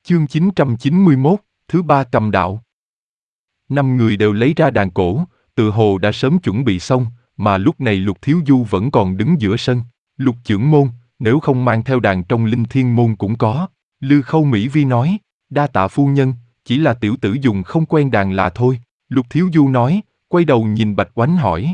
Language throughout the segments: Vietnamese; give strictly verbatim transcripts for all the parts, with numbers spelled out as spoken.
Chương chín trăm chín mươi mốt, thứ ba cầm đạo. Năm người đều lấy ra đàn cổ, tự hồ đã sớm chuẩn bị xong, mà lúc này Lục Thiếu Du vẫn còn đứng giữa sân. Lục trưởng môn, nếu không mang theo đàn trong Linh Thiên môn cũng có. Lư Khâu Mỹ Vi nói, đa tạ phu nhân, chỉ là tiểu tử dùng không quen đàn là thôi. Lục Thiếu Du nói, quay đầu nhìn Bạch Oánh hỏi.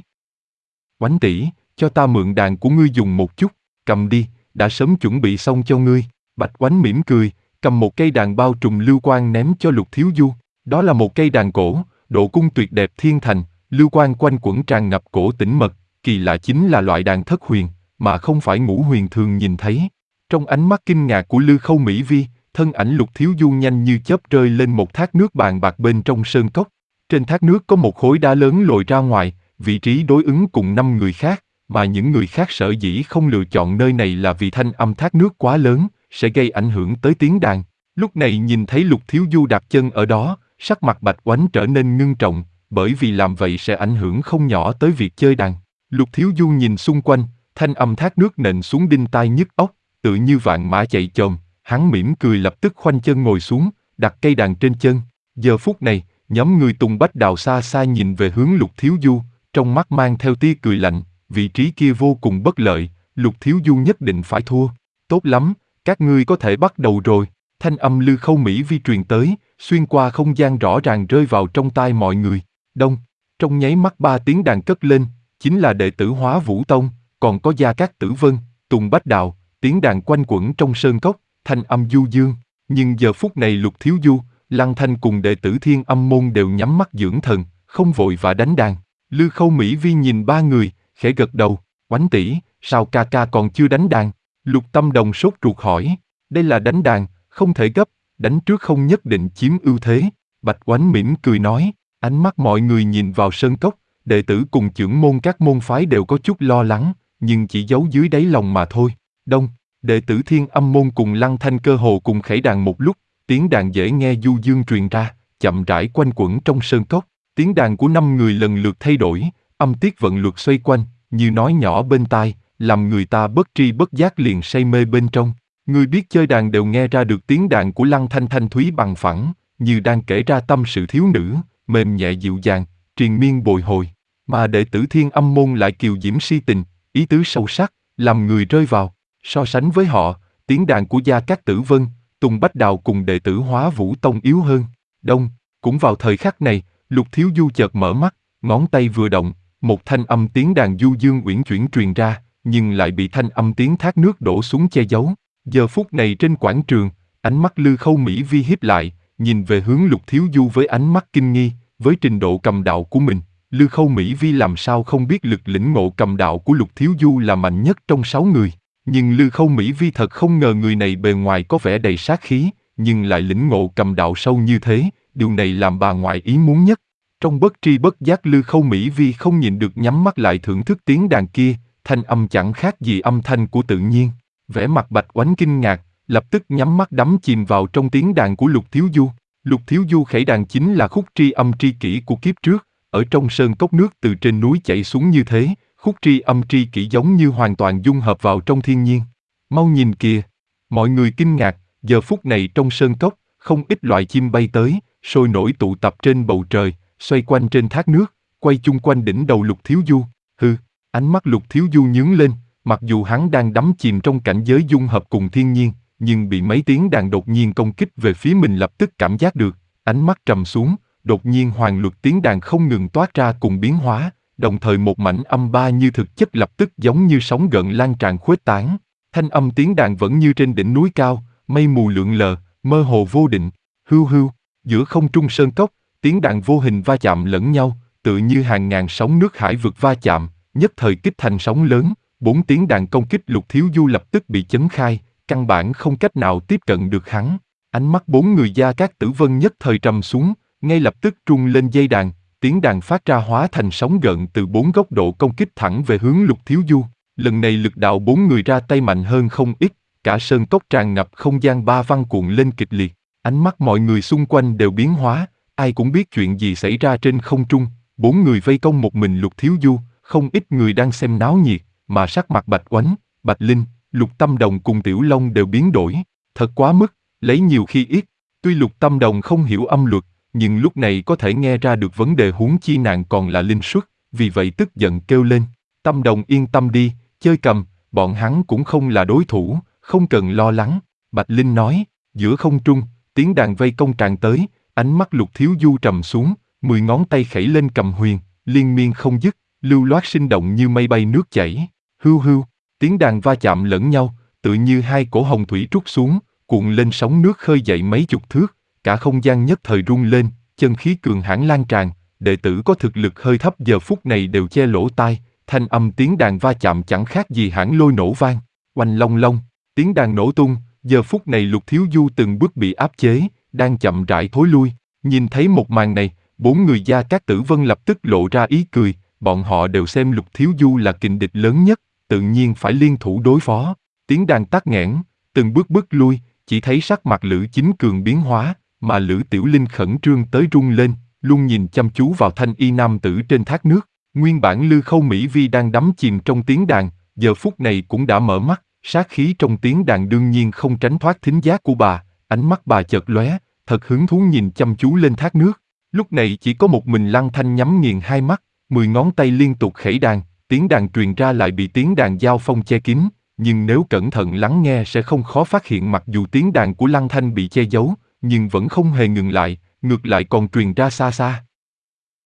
Oánh tỷ, cho ta mượn đàn của ngươi dùng một chút, cầm đi, đã sớm chuẩn bị xong cho ngươi. Bạch Oánh mỉm cười, cầm một cây đàn bao trùm lưu quang ném cho Lục Thiếu Du. Đó là một cây đàn cổ, độ cung tuyệt đẹp thiên thành, lưu quang quanh quẩn tràn ngập cổ tĩnh mật, kỳ lạ chính là loại đàn thất huyền, mà không phải ngũ huyền thường nhìn thấy. Trong ánh mắt kinh ngạc của Lư Khâu Mỹ Vi, thân ảnh Lục Thiếu Du nhanh như chớp rơi lên một thác nước bàn bạc bên trong sơn cốc. Trên thác nước có một khối đá lớn lồi ra ngoài, vị trí đối ứng cùng năm người khác, mà những người khác sở dĩ không lựa chọn nơi này là vì thanh âm thác nước quá lớn, sẽ gây ảnh hưởng tới tiếng đàn. Lúc này nhìn thấy Lục Thiếu Du đặt chân ở đó, sắc mặt Bạch Oánh trở nên ngưng trọng, bởi vì làm vậy sẽ ảnh hưởng không nhỏ tới việc chơi đàn. Lục Thiếu Du nhìn xung quanh, thanh âm thác nước nện xuống đinh tai nhức óc, tự như vạn mã chạy chồm, hắn mỉm cười lập tức khoanh chân ngồi xuống, đặt cây đàn trên chân. Giờ phút này, nhóm người Tùng Bách Đào xa xa nhìn về hướng Lục Thiếu Du, trong mắt mang theo tia cười lạnh, vị trí kia vô cùng bất lợi, Lục Thiếu Du nhất định phải thua. Tốt lắm, các ngươi có thể bắt đầu rồi. Thanh âm Lư Khâu Mỹ Vi truyền tới, xuyên qua không gian rõ ràng rơi vào trong tai mọi người. Đông, trong nháy mắt ba tiếng đàn cất lên, chính là đệ tử Hóa Vũ Tông, còn có Gia Cát Tử Vân, Tùng Bách Đào, tiếng đàn quanh quẩn trong sơn cốc, thanh âm du dương. Nhưng giờ phút này Lục Thiếu Du, Lăng Thanh cùng đệ tử Thiên Âm môn đều nhắm mắt dưỡng thần, không vội vã đánh đàn. Lư Khâu Mỹ Vi nhìn ba người, khẽ gật đầu, Oánh tỷ, sao ca ca còn chưa đánh đàn? Lục Tâm Đồng sốt ruột hỏi, đây là đánh đàn, không thể gấp, đánh trước không nhất định chiếm ưu thế. Bạch Oánh mỉm cười nói, ánh mắt mọi người nhìn vào sơn cốc, đệ tử cùng trưởng môn các môn phái đều có chút lo lắng, nhưng chỉ giấu dưới đáy lòng mà thôi. Đông, đệ tử Thiên Âm môn cùng Lăng Thanh cơ hồ cùng khẩy đàn một lúc, tiếng đàn dễ nghe du dương truyền ra, chậm rãi quanh quẩn trong sơn cốc. Tiếng đàn của năm người lần lượt thay đổi, âm tiết vận luật xoay quanh, như nói nhỏ bên tai, làm người ta bất tri bất giác liền say mê bên trong. Người biết chơi đàn đều nghe ra được tiếng đàn của Lăng Thanh thanh thúy bằng phẳng, như đang kể ra tâm sự thiếu nữ, mềm nhẹ dịu dàng, triền miên bồi hồi. Mà đệ tử Thiên Âm môn lại kiều diễm si tình, ý tứ sâu sắc, làm người rơi vào. So sánh với họ, tiếng đàn của Gia Cát Tử Vân, Tùng Bách Đào cùng đệ tử Hóa Vũ Tông yếu hơn. Đông, cũng vào thời khắc này, Lục Thiếu Du chợt mở mắt, ngón tay vừa động, một thanh âm tiếng đàn du dương uyển chuyển truyền ra, nhưng lại bị thanh âm tiếng thác nước đổ xuống che giấu. Giờ phút này trên quảng trường, ánh mắt Lư Khâu Mỹ Vi híp lại, nhìn về hướng Lục Thiếu Du với ánh mắt kinh nghi, với trình độ cầm đạo của mình, Lư Khâu Mỹ Vi làm sao không biết lực lĩnh ngộ cầm đạo của Lục Thiếu Du là mạnh nhất trong sáu người. Nhưng Lư Khâu Mỹ Vi thật không ngờ người này bề ngoài có vẻ đầy sát khí, nhưng lại lĩnh ngộ cầm đạo sâu như thế, điều này làm bà ngoại ý muốn nhất. Trong bất tri bất giác Lư Khâu Mỹ Vi không nhịn được nhắm mắt lại thưởng thức tiếng đàn kia, thanh âm chẳng khác gì âm thanh của tự nhiên. Vẻ mặt Bạch Oánh kinh ngạc, lập tức nhắm mắt đắm chìm vào trong tiếng đàn của Lục Thiếu Du. Lục Thiếu Du khẩy đàn chính là khúc tri âm tri kỷ của kiếp trước, ở trong sơn cốc nước từ trên núi chảy xuống như thế, khúc tri âm tri kỷ giống như hoàn toàn dung hợp vào trong thiên nhiên. Mau nhìn kìa! Mọi người kinh ngạc, giờ phút này trong sơn cốc, không ít loại chim bay tới, sôi nổi tụ tập trên bầu trời, xoay quanh trên thác nước, quay chung quanh đỉnh đầu Lục Thiếu Du. Hừ, ánh mắt Lục Thiếu Du nhướng lên, mặc dù hắn đang đắm chìm trong cảnh giới dung hợp cùng thiên nhiên, nhưng bị mấy tiếng đàn đột nhiên công kích về phía mình lập tức cảm giác được, ánh mắt trầm xuống, đột nhiên hoàn luật tiếng đàn không ngừng toát ra cùng biến hóa, đồng thời một mảnh âm ba như thực chất lập tức giống như sóng gợn lan tràn khuếch tán. Thanh âm tiếng đàn vẫn như trên đỉnh núi cao, mây mù lượn lờ, mơ hồ vô định. Hưu hưu, giữa không trung sơn cốc, tiếng đàn vô hình va chạm lẫn nhau, tự như hàng ngàn sóng nước hải vực va chạm, nhất thời kích thành sóng lớn. Bốn tiếng đàn công kích Lục Thiếu Du lập tức bị chấn khai, căn bản không cách nào tiếp cận được hắn. Ánh mắt bốn người Gia Cát Tử Vân nhất thời trầm xuống, ngay lập tức trung lên dây đàn, tiếng đàn phát ra hóa thành sóng gợn từ bốn góc độ công kích thẳng về hướng Lục Thiếu Du. Lần này lực đạo bốn người ra tay mạnh hơn không ít, cả sơn cốc tràn ngập không gian ba văn cuộn lên kịch liệt. Ánh mắt mọi người xung quanh đều biến hóa, ai cũng biết chuyện gì xảy ra trên không trung. Bốn người vây công một mình Lục Thiếu Du, không ít người đang xem náo nhiệt, mà sắc mặt Bạch Oánh, Bạch Linh, Lục Tâm Đồng cùng Tiểu Long đều biến đổi. Thật quá mức, lấy nhiều khi ít, Tuy Lục Tâm Đồng không hiểu âm luật, nhưng lúc này có thể nghe ra được vấn đề, huống chi nàng còn là linh xuất, vì vậy tức giận kêu lên, Tâm Đồng yên tâm đi, chơi cầm, bọn hắn cũng không là đối thủ, không cần lo lắng. Bạch Linh nói, giữa không trung, tiếng đàn vây công tràn tới, ánh mắt Lục Thiếu Du trầm xuống, mười ngón tay khẩy lên cầm huyền, liên miên không dứt, lưu loát sinh động như mây bay nước chảy. Hưu hưu, tiếng đàn va chạm lẫn nhau, tự như hai cổ hồng thủy trút xuống, cuộn lên sóng nước khơi dậy mấy chục thước, cả không gian nhất thời rung lên, chân khí cường hãn lan tràn, đệ tử có thực lực hơi thấp giờ phút này đều che lỗ tai, thanh âm tiếng đàn va chạm chẳng khác gì hãn lôi nổ vang, oanh long long, tiếng đàn nổ tung, giờ phút này Lục Thiếu Du từng bước bị áp chế, đang chậm rãi thối lui, nhìn thấy một màn này, bốn người Gia Cát Tử Vân lập tức lộ ra ý cười, bọn họ đều xem Lục Thiếu Du là kình địch lớn nhất, tự nhiên phải liên thủ đối phó. Tiếng đàn tắc nghẽn, từng bước bước lui, chỉ thấy sắc mặt Lữ Chính Cường biến hóa, mà Lữ Tiểu Linh khẩn trương tới run lên, luôn nhìn chăm chú vào thanh y nam tử trên thác nước. Nguyên bản Lư Khâu Mỹ Vi đang đắm chìm trong tiếng đàn, giờ phút này cũng đã mở mắt, sát khí trong tiếng đàn đương nhiên không tránh thoát thính giác của bà, ánh mắt bà chợt lóe, thật hứng thú nhìn chăm chú lên thác nước. Lúc này chỉ có một mình Lăng Thanh nhắm nghiền hai mắt, mười ngón tay liên tục khẩy đàn, tiếng đàn truyền ra lại bị tiếng đàn giao phong che kín, nhưng nếu cẩn thận lắng nghe sẽ không khó phát hiện mặc dù tiếng đàn của Lăng Thanh bị che giấu, nhưng vẫn không hề ngừng lại, ngược lại còn truyền ra xa xa.